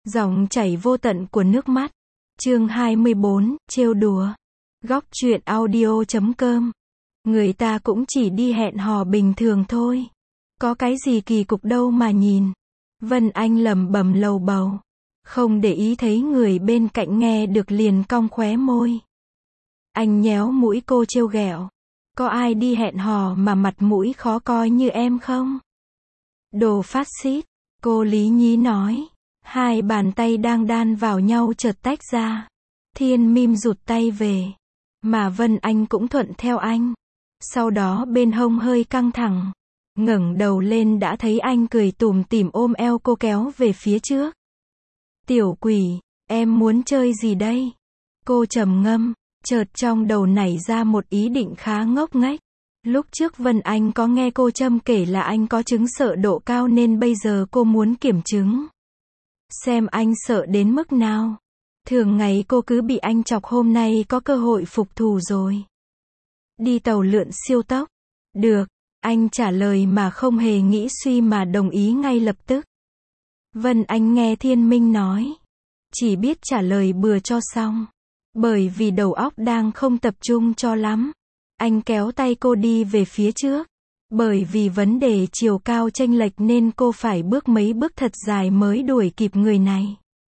Dòng chảy vô tận của nước mắt. Chương 24, trêu đùa. Góc truyện audio.com. Người ta cũng chỉ đi hẹn hò bình thường thôi. Có cái gì kỳ cục đâu mà nhìn. Vân Anh lẩm bẩm lầu bầu. Không để ý thấy người bên cạnh nghe được liền cong khóe môi. Anh nhéo mũi cô trêu ghẹo. Có ai đi hẹn hò mà mặt mũi khó coi như em không? Đồ phát xít, cô lý nhí nói. Hai bàn tay đang đan vào nhau chợt tách ra. Thiên Mim rụt tay về. Mà Vân Anh cũng thuận theo anh. Sau đó bên hông hơi căng thẳng. Ngẩng đầu lên đã thấy anh cười tủm tỉm ôm eo cô kéo về phía trước. Tiểu quỷ, em muốn chơi gì đây? Cô trầm ngâm, chợt trong đầu nảy ra một ý định khá ngốc nghếch. Lúc trước Vân Anh có nghe cô Trâm kể là anh có chứng sợ độ cao nên bây giờ cô muốn kiểm chứng. Xem anh sợ đến mức nào. Thường ngày cô cứ bị anh chọc, hôm nay có cơ hội phục thù rồi. Đi tàu lượn siêu tốc. Được, anh trả lời mà không hề nghĩ suy mà đồng ý ngay lập tức. Vân Anh nghe Thiên Minh nói. Chỉ biết trả lời bừa cho xong. Bởi vì đầu óc đang không tập trung cho lắm. Anh kéo tay cô đi về phía trước. Bởi vì vấn đề chiều cao chênh lệch nên cô phải bước mấy bước thật dài mới đuổi kịp người này.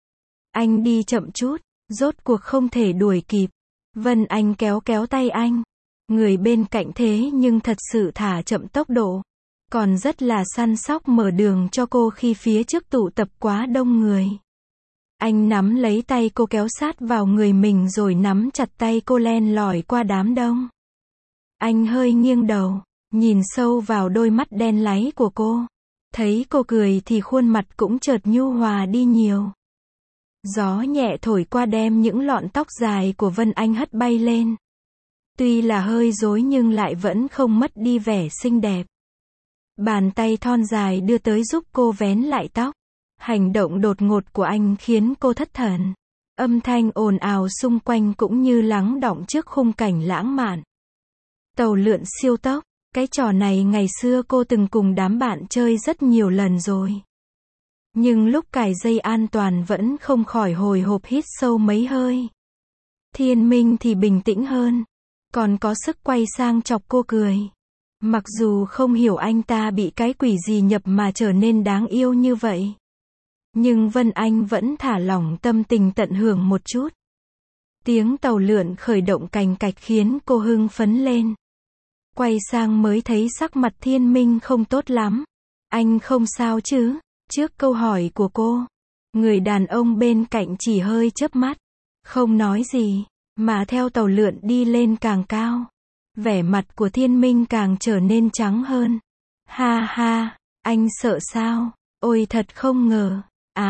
Anh đi chậm chút, rốt cuộc không thể đuổi kịp. Vân Anh kéo tay anh. Người bên cạnh thế nhưng thật sự thả chậm tốc độ. Còn rất là săn sóc mở đường cho cô khi phía trước tụ tập quá đông người. Anh nắm lấy tay cô kéo sát vào người mình rồi nắm chặt tay cô len lỏi qua đám đông. Anh hơi nghiêng đầu, nhìn sâu vào đôi mắt đen láy của cô. Thấy cô cười thì khuôn mặt cũng chợt nhu hòa đi nhiều. Gió nhẹ thổi qua đem những lọn tóc dài của Vân Anh hất bay lên. Tuy là hơi rối nhưng lại vẫn không mất đi vẻ xinh đẹp. Bàn tay thon dài đưa tới giúp cô vén lại tóc. Hành động đột ngột của anh khiến cô thất thần. Âm thanh ồn ào xung quanh cũng như lắng đọng trước khung cảnh lãng mạn. Tàu lượn siêu tốc. Cái trò này ngày xưa cô từng cùng đám bạn chơi rất nhiều lần rồi. Nhưng lúc cài dây an toàn vẫn không khỏi hồi hộp hít sâu mấy hơi. Thiên Minh thì bình tĩnh hơn. Còn có sức quay sang chọc cô cười. Mặc dù không hiểu anh ta bị cái quỷ gì nhập mà trở nên đáng yêu như vậy. Nhưng Vân Anh vẫn thả lỏng tâm tình tận hưởng một chút. Tiếng tàu lượn khởi động cành cạch khiến cô hưng phấn lên. Quay sang mới thấy sắc mặt Thiên Minh không tốt lắm. Anh không sao chứ? Trước câu hỏi của cô, người đàn ông bên cạnh chỉ hơi chớp mắt. Không nói gì, mà theo tàu lượn đi lên càng cao. Vẻ mặt của Thiên Minh càng trở nên trắng hơn. Ha ha, anh sợ sao? Ôi thật không ngờ.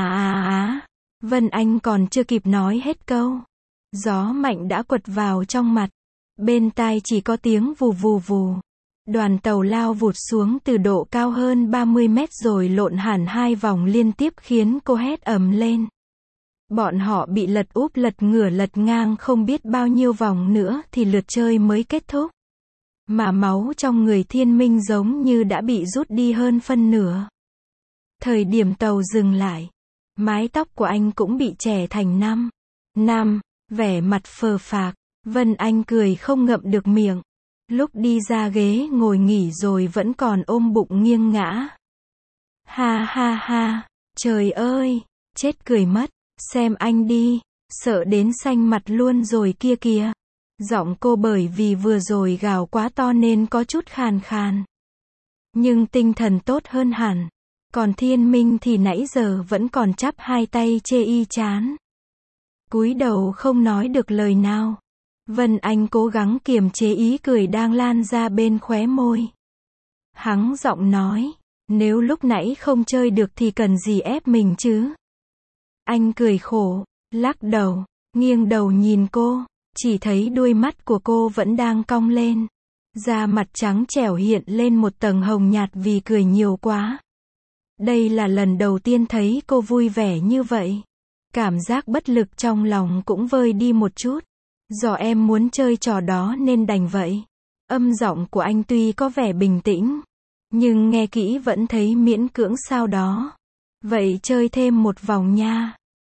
Vân Anh còn chưa kịp nói hết câu. Gió mạnh đã quật vào trong mặt. Bên tai chỉ có tiếng vù vù vù. Đoàn tàu lao vụt xuống từ độ cao hơn 30 mét rồi lộn hẳn hai vòng liên tiếp khiến cô hét ầm lên. Bọn họ bị lật úp lật ngửa lật ngang không biết bao nhiêu vòng nữa thì lượt chơi mới kết thúc. Mà máu trong người Thiên Minh giống như đã bị rút đi hơn phân nửa. Thời điểm tàu dừng lại, mái tóc của anh cũng bị chẻ thành năm, vẻ mặt phờ phạc. Vân Anh cười không ngậm được miệng. Lúc đi ra ghế ngồi nghỉ rồi vẫn còn ôm bụng nghiêng ngã. Ha ha ha, trời ơi, chết cười mất, xem anh đi, sợ đến xanh mặt luôn rồi kia kìa. Giọng cô bởi vì vừa rồi gào quá to nên có chút khàn khàn. Nhưng tinh thần tốt hơn hẳn. Còn Thiên Minh thì nãy giờ vẫn còn chắp hai tay chê y chán. Cúi đầu không nói được lời nào. Vân Anh cố gắng kiềm chế ý cười đang lan ra bên khóe môi. Hắng giọng nói, nếu lúc nãy không chơi được thì cần gì ép mình chứ? Anh cười khổ, lắc đầu, nghiêng đầu nhìn cô, chỉ thấy đuôi mắt của cô vẫn đang cong lên. Da mặt trắng trẻo hiện lên một tầng hồng nhạt vì cười nhiều quá. Đây là lần đầu tiên thấy cô vui vẻ như vậy. Cảm giác bất lực trong lòng cũng vơi đi một chút. Do em muốn chơi trò đó nên đành vậy. Âm giọng của anh tuy có vẻ bình tĩnh, nhưng nghe kỹ vẫn thấy miễn cưỡng sao đó. Vậy chơi thêm một vòng nha.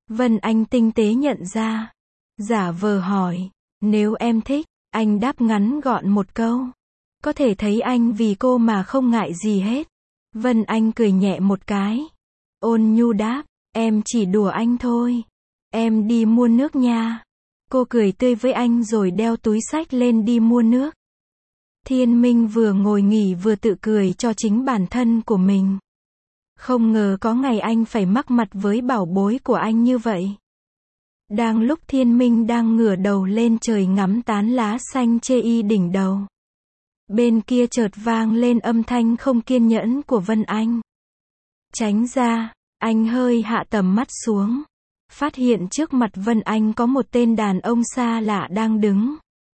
Vân Anh tinh tế nhận ra. Giả vờ hỏi. Nếu em thích, anh đáp ngắn gọn một câu. Có thể thấy anh vì cô mà không ngại gì hết. Vân Anh cười nhẹ một cái. Ôn nhu đáp. Em chỉ đùa anh thôi. Em đi mua nước nha. Cô cười tươi với anh rồi đeo túi xách lên đi mua nước. Thiên Minh vừa ngồi nghỉ vừa tự cười cho chính bản thân của mình. Không ngờ có ngày anh phải mắc mặt với bảo bối của anh như vậy. Đang lúc Thiên Minh đang ngửa đầu lên trời ngắm tán lá xanh chê y đỉnh đầu. Bên kia chợt vang lên âm thanh không kiên nhẫn của Vân Anh. Tránh ra, anh hơi hạ tầm mắt xuống. Phát hiện trước mặt Vân Anh có một tên đàn ông xa lạ đang đứng.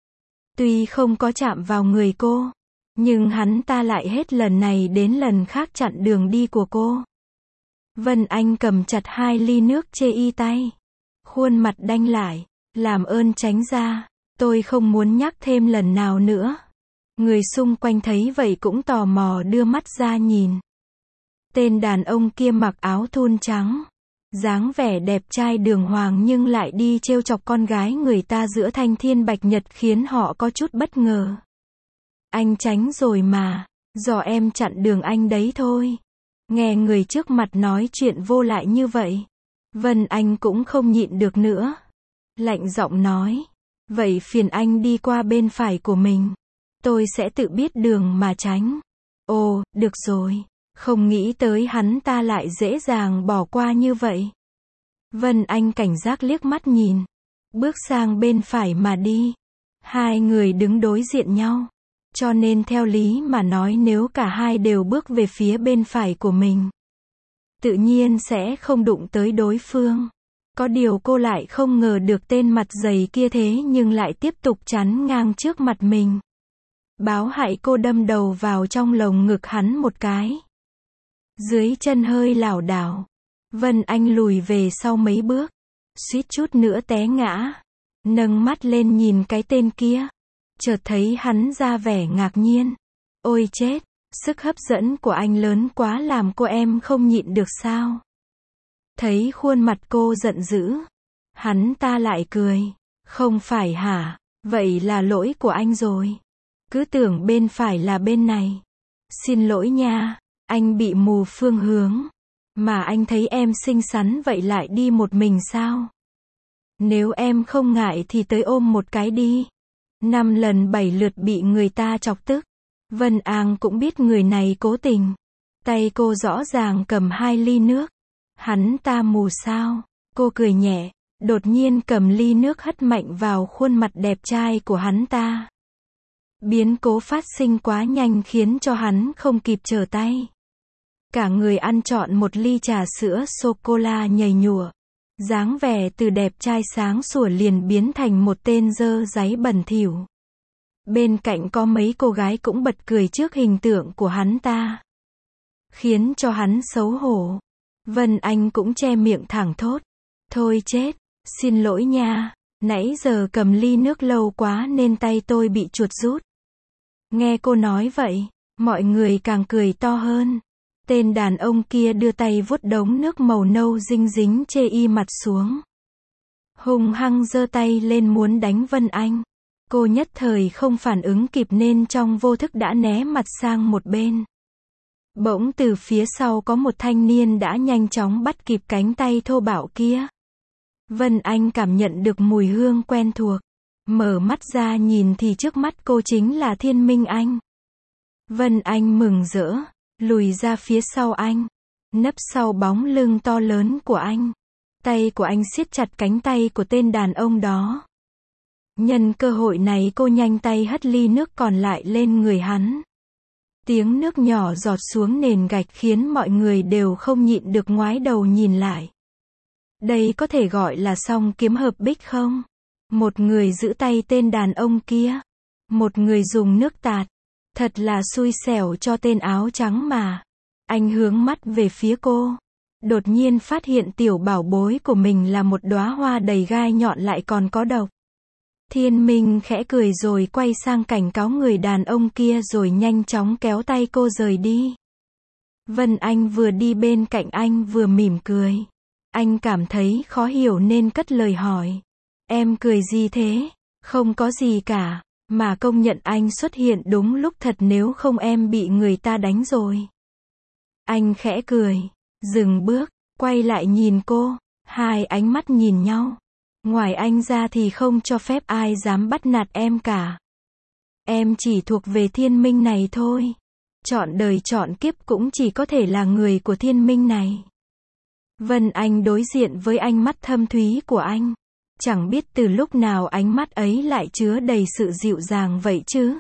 Tuy không có chạm vào người cô, nhưng hắn ta lại hết lần này đến lần khác chặn đường đi của cô. Vân Anh cầm chặt 2 ly nước chê y tay. Khuôn mặt đanh lại. Làm ơn tránh ra, tôi không muốn nhắc thêm lần nào nữa. Người xung quanh thấy vậy cũng tò mò đưa mắt ra nhìn. Tên đàn ông kia mặc áo thun trắng. Dáng vẻ đẹp trai đường hoàng nhưng lại đi trêu chọc con gái người ta giữa thanh thiên bạch nhật khiến họ có chút bất ngờ. Anh tránh rồi mà, do em chặn đường anh đấy thôi. Nghe người trước mặt nói chuyện vô lại như vậy, Vân Anh cũng không nhịn được nữa. Lạnh giọng nói, vậy phiền anh đi qua bên phải của mình. Tôi sẽ tự biết đường mà tránh. Ồ, được rồi. Không nghĩ tới hắn ta lại dễ dàng bỏ qua như vậy. Vân Anh cảnh giác liếc mắt nhìn. Bước sang bên phải mà đi. Hai người đứng đối diện nhau. Cho nên theo lý mà nói nếu cả hai đều bước về phía bên phải của mình, tự nhiên sẽ không đụng tới đối phương. Có điều cô lại không ngờ được tên mặt dày kia thế nhưng lại tiếp tục chắn ngang trước mặt mình. Báo hại cô đâm đầu vào trong lồng ngực hắn một cái. Dưới chân hơi lảo đảo. Vân Anh lùi về sau mấy bước. Suýt chút nữa té ngã. Nâng mắt lên nhìn cái tên kia. Chợt thấy hắn ra vẻ ngạc nhiên. Ôi chết, sức hấp dẫn của anh lớn quá làm cô em không nhịn được sao? Thấy khuôn mặt cô giận dữ. Hắn ta lại cười. Không phải hả? Vậy là lỗi của anh rồi. Cứ tưởng bên phải là bên này. Xin lỗi nha. Anh bị mù phương hướng. Mà anh thấy em xinh xắn vậy lại đi một mình sao? Nếu em không ngại thì tới ôm một cái đi. 5 lần 7 lượt bị người ta chọc tức. Vân An cũng biết người này cố tình. Tay cô rõ ràng cầm 2 ly nước. Hắn ta mù sao? Cô cười nhẹ, đột nhiên cầm ly nước hất mạnh vào khuôn mặt đẹp trai của hắn ta. Biến cố phát sinh quá nhanh khiến cho hắn không kịp trở tay. Cả người ăn trọn một ly trà sữa sô-cô-la nhầy nhụa. Dáng vẻ từ đẹp trai sáng sủa liền biến thành một tên dơ dáy bẩn thỉu. Bên cạnh có mấy cô gái cũng bật cười trước hình tượng của hắn ta. Khiến cho hắn xấu hổ. Vân Anh cũng che miệng thẳng thốt. Thôi chết, xin lỗi nha, nãy giờ cầm ly nước lâu quá nên tay tôi bị chuột rút. Nghe cô nói vậy, mọi người càng cười to hơn. Tên đàn ông kia đưa tay vuốt đống nước màu nâu dinh dính chê y mặt xuống. Hung hăng giơ tay lên muốn đánh Vân Anh. Cô nhất thời không phản ứng kịp nên trong vô thức đã né mặt sang một bên. Bỗng từ phía sau có một thanh niên đã nhanh chóng bắt kịp cánh tay thô bạo kia. Vân Anh cảm nhận được mùi hương quen thuộc. Mở mắt ra nhìn thì trước mắt cô chính là Thiên Minh Anh. Vân Anh mừng rỡ, lùi ra phía sau anh, nấp sau bóng lưng to lớn của anh. Tay của anh siết chặt cánh tay của tên đàn ông đó. Nhân cơ hội này cô nhanh tay hất ly nước còn lại lên người hắn. Tiếng nước nhỏ giọt xuống nền gạch khiến mọi người đều không nhịn được ngoái đầu nhìn lại. Đây có thể gọi là song kiếm hợp bích không? Một người giữ tay tên đàn ông kia. Một người dùng nước tạt. Thật là xui xẻo cho tên áo trắng mà. Anh hướng mắt về phía cô. Đột nhiên phát hiện tiểu bảo bối của mình là một đóa hoa đầy gai nhọn lại còn có độc. Thiên Minh khẽ cười rồi quay sang cảnh cáo người đàn ông kia rồi nhanh chóng kéo tay cô rời đi. Vân Anh vừa đi bên cạnh anh vừa mỉm cười. Anh cảm thấy khó hiểu nên cất lời hỏi. Em cười gì thế? Không có gì cả, mà công nhận anh xuất hiện đúng lúc thật, nếu không em bị người ta đánh rồi. Anh khẽ cười, dừng bước, quay lại nhìn cô, hai ánh mắt nhìn nhau. Ngoài anh ra thì không cho phép ai dám bắt nạt em cả. Em chỉ thuộc về thiên minh này thôi. Chọn đời chọn kiếp cũng chỉ có thể là người của thiên minh này. Vân Anh đối diện với ánh mắt thâm thúy của anh. Chẳng biết từ lúc nào ánh mắt ấy lại chứa đầy sự dịu dàng vậy chứ.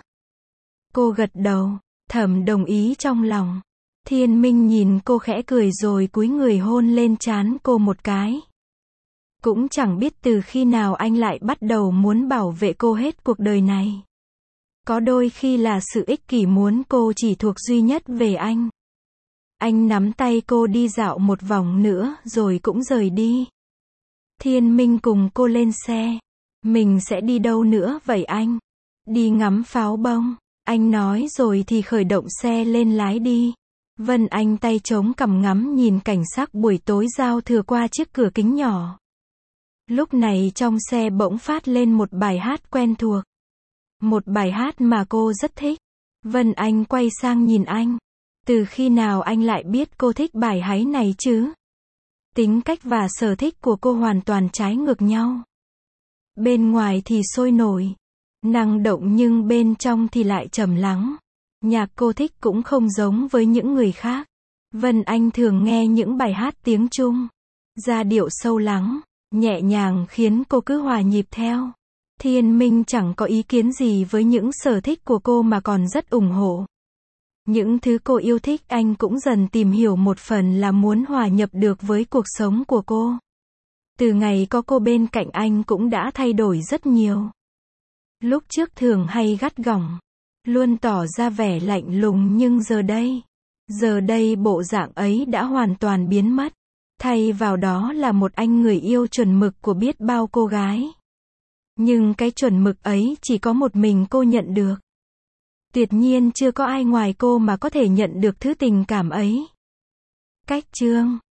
Cô gật đầu, thầm đồng ý trong lòng. Thiên Minh nhìn cô khẽ cười rồi cúi người hôn lên trán cô một cái. Cũng chẳng biết từ khi nào anh lại bắt đầu muốn bảo vệ cô hết cuộc đời này. Có đôi khi là sự ích kỷ muốn cô chỉ thuộc duy nhất về anh. Anh nắm tay cô đi dạo một vòng nữa rồi cũng rời đi. Thiên Minh cùng cô lên xe. Mình sẽ đi đâu nữa vậy anh? Đi ngắm pháo bông. Anh nói rồi thì khởi động xe lên lái đi. Vân Anh tay chống cằm ngắm nhìn cảnh sắc buổi tối giao thừa qua chiếc cửa kính nhỏ. Lúc này trong xe bỗng phát lên một bài hát quen thuộc. Một bài hát mà cô rất thích. Vân Anh quay sang nhìn anh. Từ khi nào anh lại biết cô thích bài hát này chứ? Tính cách và sở thích của cô hoàn toàn trái ngược nhau. Bên ngoài thì sôi nổi, năng động, nhưng bên trong thì lại trầm lắng. Nhạc cô thích cũng không giống với những người khác. Vân Anh thường nghe những bài hát tiếng Trung, giai điệu sâu lắng, nhẹ nhàng khiến cô cứ hòa nhịp theo. Thiên Minh chẳng có ý kiến gì với những sở thích của cô mà còn rất ủng hộ. Những thứ cô yêu thích anh cũng dần tìm hiểu, một phần là muốn hòa nhập được với cuộc sống của cô. Từ ngày có cô bên cạnh anh cũng đã thay đổi rất nhiều. Lúc trước thường hay gắt gỏng, luôn tỏ ra vẻ lạnh lùng, nhưng giờ đây bộ dạng ấy đã hoàn toàn biến mất. Thay vào đó là một anh người yêu chuẩn mực của biết bao cô gái. Nhưng cái chuẩn mực ấy chỉ có một mình cô nhận được. Tuyệt nhiên chưa có ai ngoài cô mà có thể nhận được thứ tình cảm ấy. Cách chương